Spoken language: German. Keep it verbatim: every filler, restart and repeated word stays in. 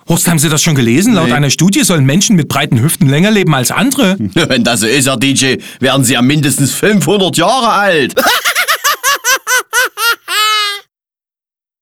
Horst, haben Sie das schon gelesen? Laut Nee. einer Studie sollen Menschen mit breiten Hüften länger leben als andere. Wenn das so ist, Herr D J, werden Sie ja mindestens fünfhundert Jahre alt.